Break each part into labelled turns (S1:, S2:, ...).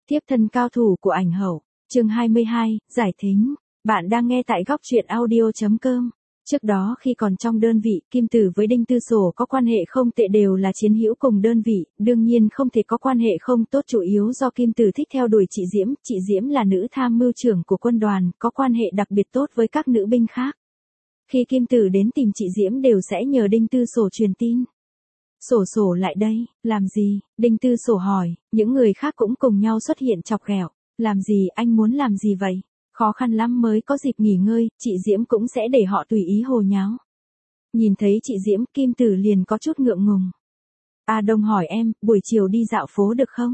S1: Tiếp thân cao thủ của ảnh hậu, chương 22, giải thính. Bạn đang nghe tại góc truyện audio.com. Trước đó khi còn trong đơn vị, Kim Tử với Đinh Tư Sổ có quan hệ không tệ, đều là chiến hữu cùng đơn vị, đương nhiên không thể có quan hệ không tốt, chủ yếu do Kim Tử thích theo đuổi chị Diễm là nữ tham mưu trưởng của quân đoàn, có quan hệ đặc biệt tốt với các nữ binh khác. Khi Kim Tử đến tìm chị Diễm đều sẽ nhờ Đinh Tư Sổ truyền tin. Sổ lại đây, làm gì? Đinh Tư Sổ hỏi, những người khác cũng cùng nhau xuất hiện chọc ghẹo. Làm gì, anh muốn làm gì vậy? Khó khăn lắm mới có dịp nghỉ ngơi, chị Diễm cũng sẽ để họ tùy ý hồ nháo. Nhìn thấy chị Diễm, Kim Tử liền có chút ngượng ngùng. A Đông hỏi em, buổi chiều đi dạo phố được không?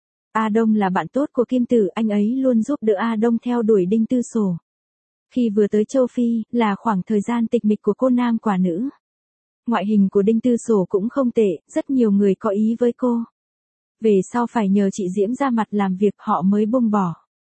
S1: A Đông là bạn tốt của Kim Tử, anh ấy luôn giúp đỡ A Đông theo đuổi Đinh Tư Sổ. Khi vừa tới châu Phi, là khoảng thời gian tịch mịch của cô nam quả nữ. Ngoại hình của Đinh Tư Sổ cũng không tệ, rất nhiều người có ý với cô. Về sau phải nhờ chị Diễm ra mặt làm việc họ mới buông bỏ.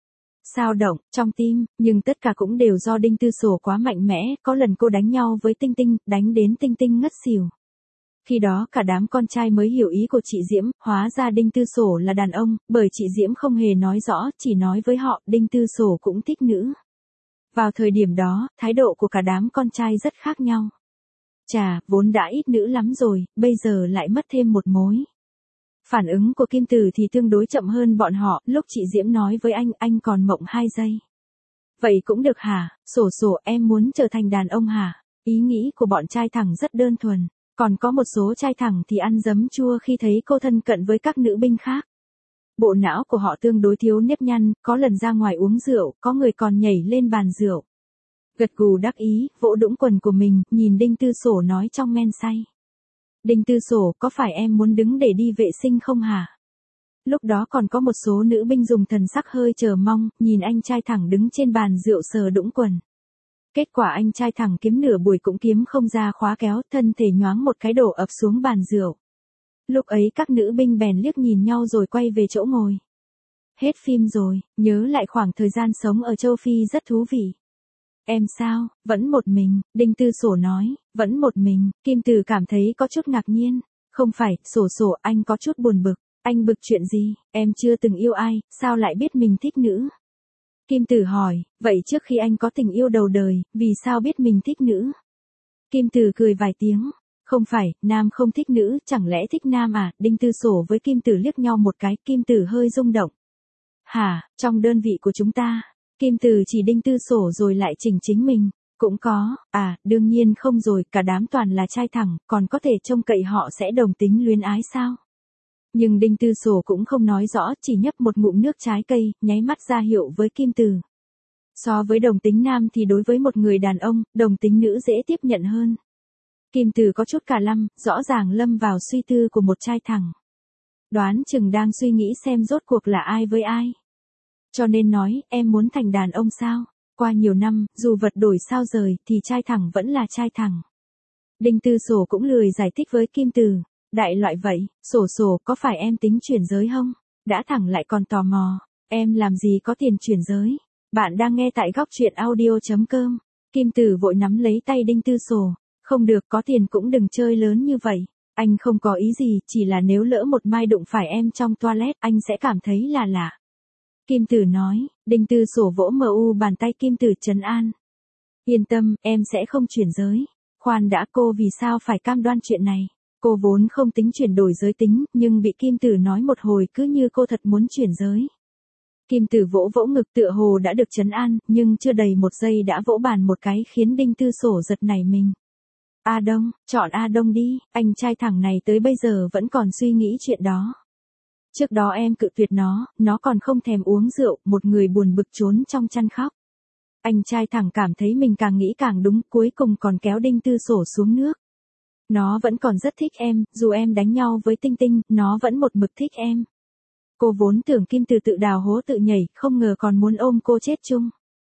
S1: Sao động, trong tim, nhưng tất cả cũng đều do Đinh Tư Sổ quá mạnh mẽ, có lần cô đánh nhau với Tinh Tinh, đánh đến Tinh Tinh ngất xỉu. Khi đó cả đám con trai mới hiểu ý của chị Diễm, hóa ra Đinh Tư Sổ là đàn ông, bởi chị Diễm không hề nói rõ, chỉ nói với họ, Đinh Tư Sổ cũng thích nữ. Vào thời điểm đó, thái độ của cả đám con trai rất khác nhau. Chà, vốn đã ít nữ lắm rồi, bây giờ lại mất thêm một mối. Phản ứng của Kim Tử thì tương đối chậm hơn bọn họ, lúc chị Diễm nói với anh còn mộng 2 giây. Vậy cũng được hả, Sổ em muốn trở thành đàn ông hả? Ý nghĩ của bọn trai thẳng rất đơn thuần, còn có một số trai thẳng thì ăn giấm chua khi thấy cô thân cận với các nữ binh khác. Bộ não của họ tương đối thiếu nếp nhăn, có lần ra ngoài uống rượu, có người còn nhảy lên bàn rượu. Gật gù đắc ý, vỗ đũng quần của mình, nhìn Đinh Tư Sổ nói trong men say. Đinh Tư Sổ, có phải em muốn đứng để đi vệ sinh không hả? Lúc đó còn có một số nữ binh dùng thần sắc hơi chờ mong, nhìn anh trai thẳng đứng trên bàn rượu sờ đũng quần. Kết quả anh trai thẳng kiếm nửa buổi cũng kiếm không ra khóa kéo, thân thể nhoáng một cái đổ ập xuống bàn rượu. Lúc ấy các nữ binh bèn liếc nhìn nhau rồi quay về chỗ ngồi. Hết phim rồi, nhớ lại khoảng thời gian sống ở châu Phi rất thú vị. Em sao, vẫn một mình, Đinh Tư Sổ nói, vẫn một mình, Kim Tử cảm thấy có chút ngạc nhiên. Không phải, Sổ, anh có chút buồn bực, anh bực chuyện gì, em chưa từng yêu ai, sao lại biết mình thích nữ? Kim Tử hỏi, vậy trước khi anh có tình yêu đầu đời, vì sao biết mình thích nữ? Kim Tử cười vài tiếng, không phải, nam không thích nữ, chẳng lẽ thích nam à? Đinh Tư Sổ với Kim Tử liếc nhau một cái, Kim Tử hơi rung động. Hả, trong đơn vị của chúng ta? Kim Tử chỉ Đinh Tư Sổ rồi lại chỉnh chính mình. Cũng có, đương nhiên không rồi, cả đám toàn là trai thẳng, còn có thể trông cậy họ sẽ đồng tính luyến ái sao? Nhưng Đinh Tư Sổ cũng không nói rõ, chỉ nhấp một ngụm nước trái cây, nháy mắt ra hiệu với Kim Tử. So với đồng tính nam thì đối với một người đàn ông, đồng tính nữ dễ tiếp nhận hơn. Kim Tử có chút cả lăm, rõ ràng lâm vào suy tư của một trai thẳng. Đoán chừng đang suy nghĩ xem rốt cuộc là ai với ai. Cho nên nói, em muốn thành đàn ông sao? Qua nhiều năm, dù vật đổi sao rời, thì trai thẳng vẫn là trai thẳng. Đinh Tư Sổ cũng lười giải thích với Kim Tử. Đại loại vậy, Sổ, có phải em tính chuyển giới không? Đã thẳng lại còn tò mò. Em làm gì có tiền chuyển giới? Bạn đang nghe tại góc truyện audio.com. Kim Tử vội nắm lấy tay Đinh Tư Sổ. Không được, có tiền cũng đừng chơi lớn như vậy. Anh không có ý gì, chỉ là nếu lỡ một mai đụng phải em trong toilet, anh sẽ cảm thấy là lạ. Kim Tử nói, Đinh Tư Sổ vỗ bàn tay Kim Tử trấn an. Yên tâm, em sẽ không chuyển giới. Khoan đã, cô vì sao phải cam đoan chuyện này? Cô vốn không tính chuyển đổi giới tính, nhưng bị Kim Tử nói một hồi cứ như cô thật muốn chuyển giới. Kim Tử vỗ ngực tựa hồ đã được trấn an, nhưng chưa đầy một giây đã vỗ bàn một cái khiến Đinh Tư Sổ giật nảy mình. A Đông, chọn A Đông đi, anh trai thẳng này tới bây giờ vẫn còn suy nghĩ chuyện đó. Trước đó em cự tuyệt nó còn không thèm uống rượu, một người buồn bực trốn trong chăn khóc. Anh trai thẳng cảm thấy mình càng nghĩ càng đúng, cuối cùng còn kéo Đinh Tư Sổ xuống nước. Nó vẫn còn rất thích em, dù em đánh nhau với Tinh Tinh, nó vẫn một mực thích em. Cô vốn tưởng Kim Tử tự đào hố tự nhảy, không ngờ còn muốn ôm cô chết chung.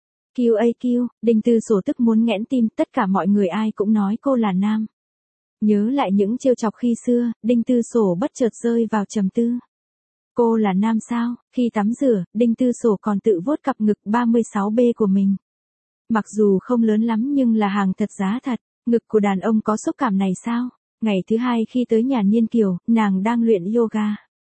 S1: QAQ, Đinh Tư Sổ tức muốn nghẽn tim, tất cả mọi người ai cũng nói cô là nam. Nhớ lại những trêu chọc khi xưa, Đinh Tư Sổ bất chợt rơi vào trầm tư. Cô là nam sao? Khi tắm rửa, Đinh Tư Sổ còn tự vuốt cặp ngực 36B của mình. Mặc dù không lớn lắm nhưng là hàng thật giá thật, ngực của đàn ông có xúc cảm này sao? Ngày thứ hai khi tới nhà Niên Kiều, nàng đang luyện yoga.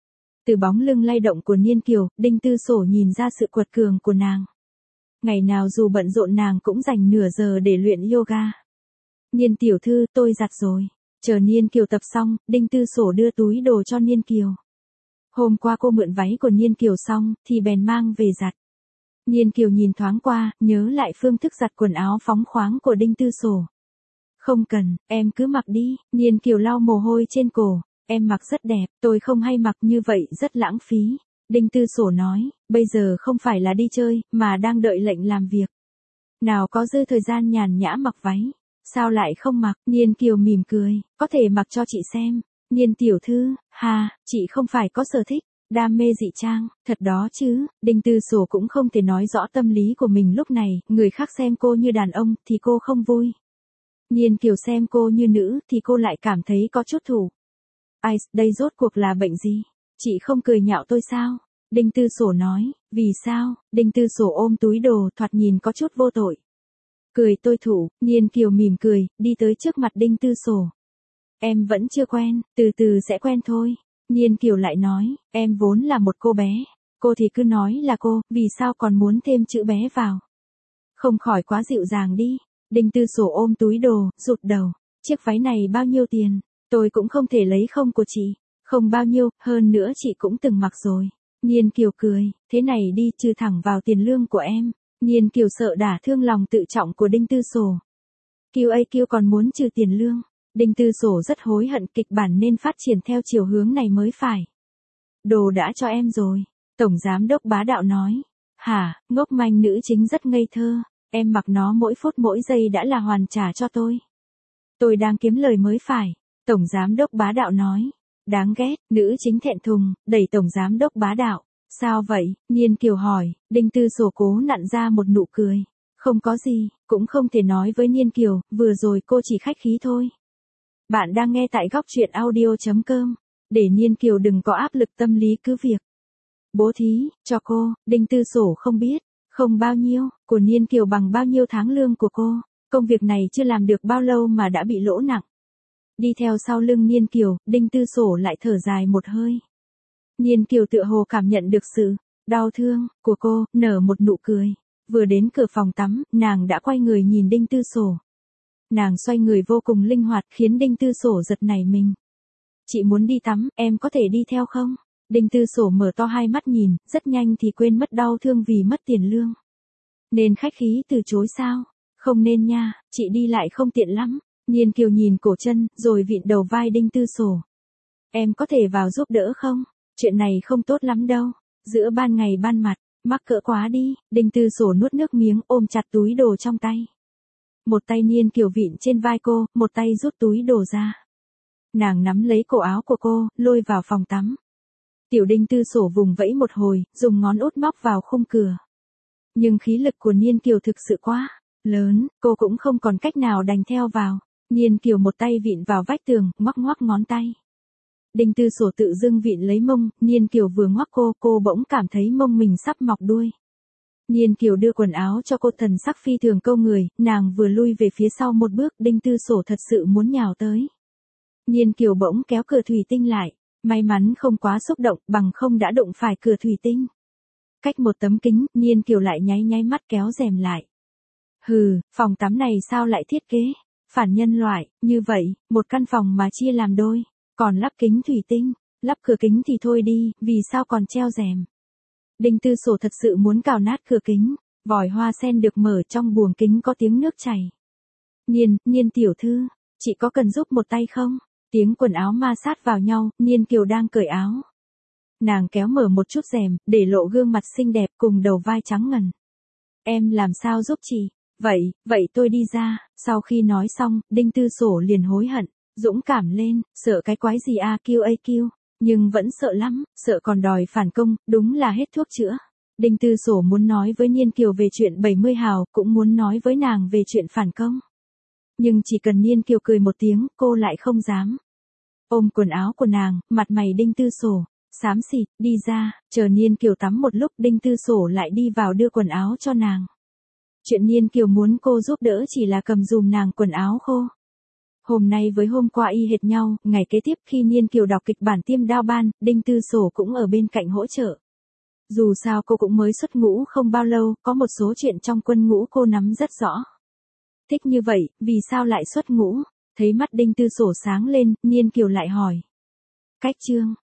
S1: Từ bóng lưng lay động của Niên Kiều, Đinh Tư Sổ nhìn ra sự quật cường của nàng. Ngày nào dù bận rộn nàng cũng dành nửa giờ để luyện yoga. Niên tiểu thư, tôi giặt rồi. Chờ Niên Kiều tập xong, Đinh Tư Sổ đưa túi đồ cho Niên Kiều. Hôm qua cô mượn váy của Niên Kiều xong, thì bèn mang về giặt. Niên Kiều nhìn thoáng qua, nhớ lại phương thức giặt quần áo phóng khoáng của Đinh Tư Sổ. Không cần, em cứ mặc đi. Niên Kiều lau mồ hôi trên cổ. Em mặc rất đẹp, tôi không hay mặc như vậy, rất lãng phí. Đinh Tư Sổ nói, bây giờ không phải là đi chơi, mà đang đợi lệnh làm việc. Nào có dư thời gian nhàn nhã mặc váy. Sao lại không mặc? Niên Kiều mỉm cười, có thể mặc cho chị xem. Niên tiểu thư, chị không phải có sở thích, đam mê dị trang, thật đó chứ. Đinh Tư Sổ cũng không thể nói rõ tâm lý của mình lúc này, người khác xem cô như đàn ông, thì cô không vui. Niên Kiều xem cô như nữ, thì cô lại cảm thấy có chút thủ. Ai, đây rốt cuộc là bệnh gì? Chị không cười nhạo tôi sao? Đinh Tư Sổ nói, vì sao? Đinh Tư Sổ ôm túi đồ, thoạt nhìn có chút vô tội. Cười tôi thủ, Niên Kiều mỉm cười, đi tới trước mặt Đinh Tư Sổ. Em vẫn chưa quen, từ từ sẽ quen thôi. Niên Kiều lại nói, em vốn là một cô bé. Cô thì cứ nói là cô, vì sao còn muốn thêm chữ bé vào? Không khỏi quá dịu dàng đi. Đinh Tư Sổ ôm túi đồ, rụt đầu. Chiếc váy này bao nhiêu tiền? Tôi cũng không thể lấy không của chị. Không bao nhiêu, hơn nữa chị cũng từng mặc rồi. Niên Kiều cười, thế này đi, trừ thẳng vào tiền lương của em. Niên Kiều sợ đả thương lòng tự trọng của Đinh Tư Sổ. QAQ còn muốn trừ tiền lương. Đinh Tư Sổ rất hối hận, kịch bản nên phát triển theo chiều hướng này mới phải. Đồ đã cho em rồi. Tổng giám đốc bá đạo nói. Hả, ngốc manh nữ chính rất ngây thơ. Em mặc nó mỗi phút mỗi giây đã là hoàn trả cho tôi. Tôi đang kiếm lời mới phải. Tổng giám đốc bá đạo nói. Đáng ghét, nữ chính thẹn thùng, đẩy tổng giám đốc bá đạo. Sao vậy? Niên Kiều hỏi. Đinh Tư Sổ cố nặn ra một nụ cười. Không có gì, cũng không thể nói với Niên Kiều, vừa rồi cô chỉ khách khí thôi. Bạn đang nghe tại góc truyện audio.com. Để Niên Kiều đừng có áp lực tâm lý cứ việc bố thí cho cô. Đinh Tư Sổ không biết, không bao nhiêu, của Niên Kiều bằng bao nhiêu tháng lương của cô. Công việc này chưa làm được bao lâu mà đã bị lỗ nặng. Đi theo sau lưng Niên Kiều, Đinh Tư Sổ lại thở dài một hơi. Niên Kiều tựa hồ cảm nhận được sự đau thương của cô, nở một nụ cười. Vừa đến cửa phòng tắm, nàng đã quay người nhìn Đinh Tư Sổ. Nàng xoay người vô cùng linh hoạt, khiến Đinh Tư Sổ giật nảy mình. Chị muốn đi tắm, em có thể đi theo không? Đinh Tư Sổ mở to hai mắt nhìn, rất nhanh thì quên mất đau thương vì mất tiền lương. Nên khách khí từ chối sao? Không nên nha, chị đi lại không tiện lắm. Niên Kiều nhìn cổ chân, rồi vịn đầu vai Đinh Tư Sổ. Em có thể vào giúp đỡ không? Chuyện này không tốt lắm đâu. Giữa ban ngày ban mặt, mắc cỡ quá đi. Đinh Tư Sổ nuốt nước miếng, ôm chặt túi đồ trong tay. Một tay Niên Kiều vịn trên vai cô, một tay rút túi đồ ra. Nàng nắm lấy cổ áo của cô, lôi vào phòng tắm. Tiểu Đinh Tư Sổ vùng vẫy một hồi, dùng ngón út móc vào khung cửa. Nhưng khí lực của Niên Kiều thực sự quá lớn, cô cũng không còn cách nào đành theo vào. Niên Kiều một tay vịn vào vách tường, ngoắc ngoắc ngón tay. Đinh Tư Sổ tự dưng vịn lấy mông, Niên Kiều vừa ngoắc cô bỗng cảm thấy mông mình sắp mọc đuôi. Niên Kiều đưa quần áo cho cô, thần sắc phi thường câu người, nàng vừa lui về phía sau một bước, Đinh Tư Sổ thật sự muốn nhào tới. Niên Kiều bỗng kéo cửa thủy tinh lại, may mắn không quá xúc động, bằng không đã đụng phải cửa thủy tinh. Cách một tấm kính, Niên Kiều lại nháy nháy mắt kéo rèm lại. Hừ, phòng tắm này sao lại thiết kế phản nhân loại như vậy, một căn phòng mà chia làm đôi, còn lắp kính thủy tinh, lắp cửa kính thì thôi đi, vì sao còn treo rèm? Đinh Tư Sổ thật sự muốn cào nát cửa kính, vòi hoa sen được mở, trong buồng kính có tiếng nước chảy. Niên tiểu thư, chị có cần giúp một tay không? Tiếng quần áo ma sát vào nhau, Niên Kiều đang cởi áo. Nàng kéo mở một chút rèm, để lộ gương mặt xinh đẹp cùng đầu vai trắng ngần. Em làm sao giúp chị? Vậy tôi đi ra. Sau khi nói xong, Đinh Tư Sổ liền hối hận, dũng cảm lên, sợ cái quái gì QAQ, nhưng vẫn sợ lắm, sợ còn đòi phản công, đúng là hết thuốc chữa. Đinh Tư Sổ muốn nói với Niên Kiều về chuyện 70 hào, cũng muốn nói với nàng về chuyện phản công. Nhưng chỉ cần Niên Kiều cười một tiếng, cô lại không dám. Ôm quần áo của nàng, mặt mày Đinh Tư Sổ xám xịt, đi ra, chờ Niên Kiều tắm một lúc, Đinh Tư Sổ lại đi vào đưa quần áo cho nàng. Chuyện Niên Kiều muốn cô giúp đỡ chỉ là cầm dùm nàng quần áo khô. Hôm nay với hôm qua y hệt nhau, ngày kế tiếp khi Niên Kiều đọc kịch bản Tiêm Đao Ban, Đinh Tư Sổ cũng ở bên cạnh hỗ trợ. Dù sao cô cũng mới xuất ngũ không bao lâu, có một số chuyện trong quân ngũ cô nắm rất rõ. Thích như vậy, vì sao lại xuất ngũ? Thấy mắt Đinh Tư Sổ sáng lên, Niên Kiều lại hỏi. Cách chương.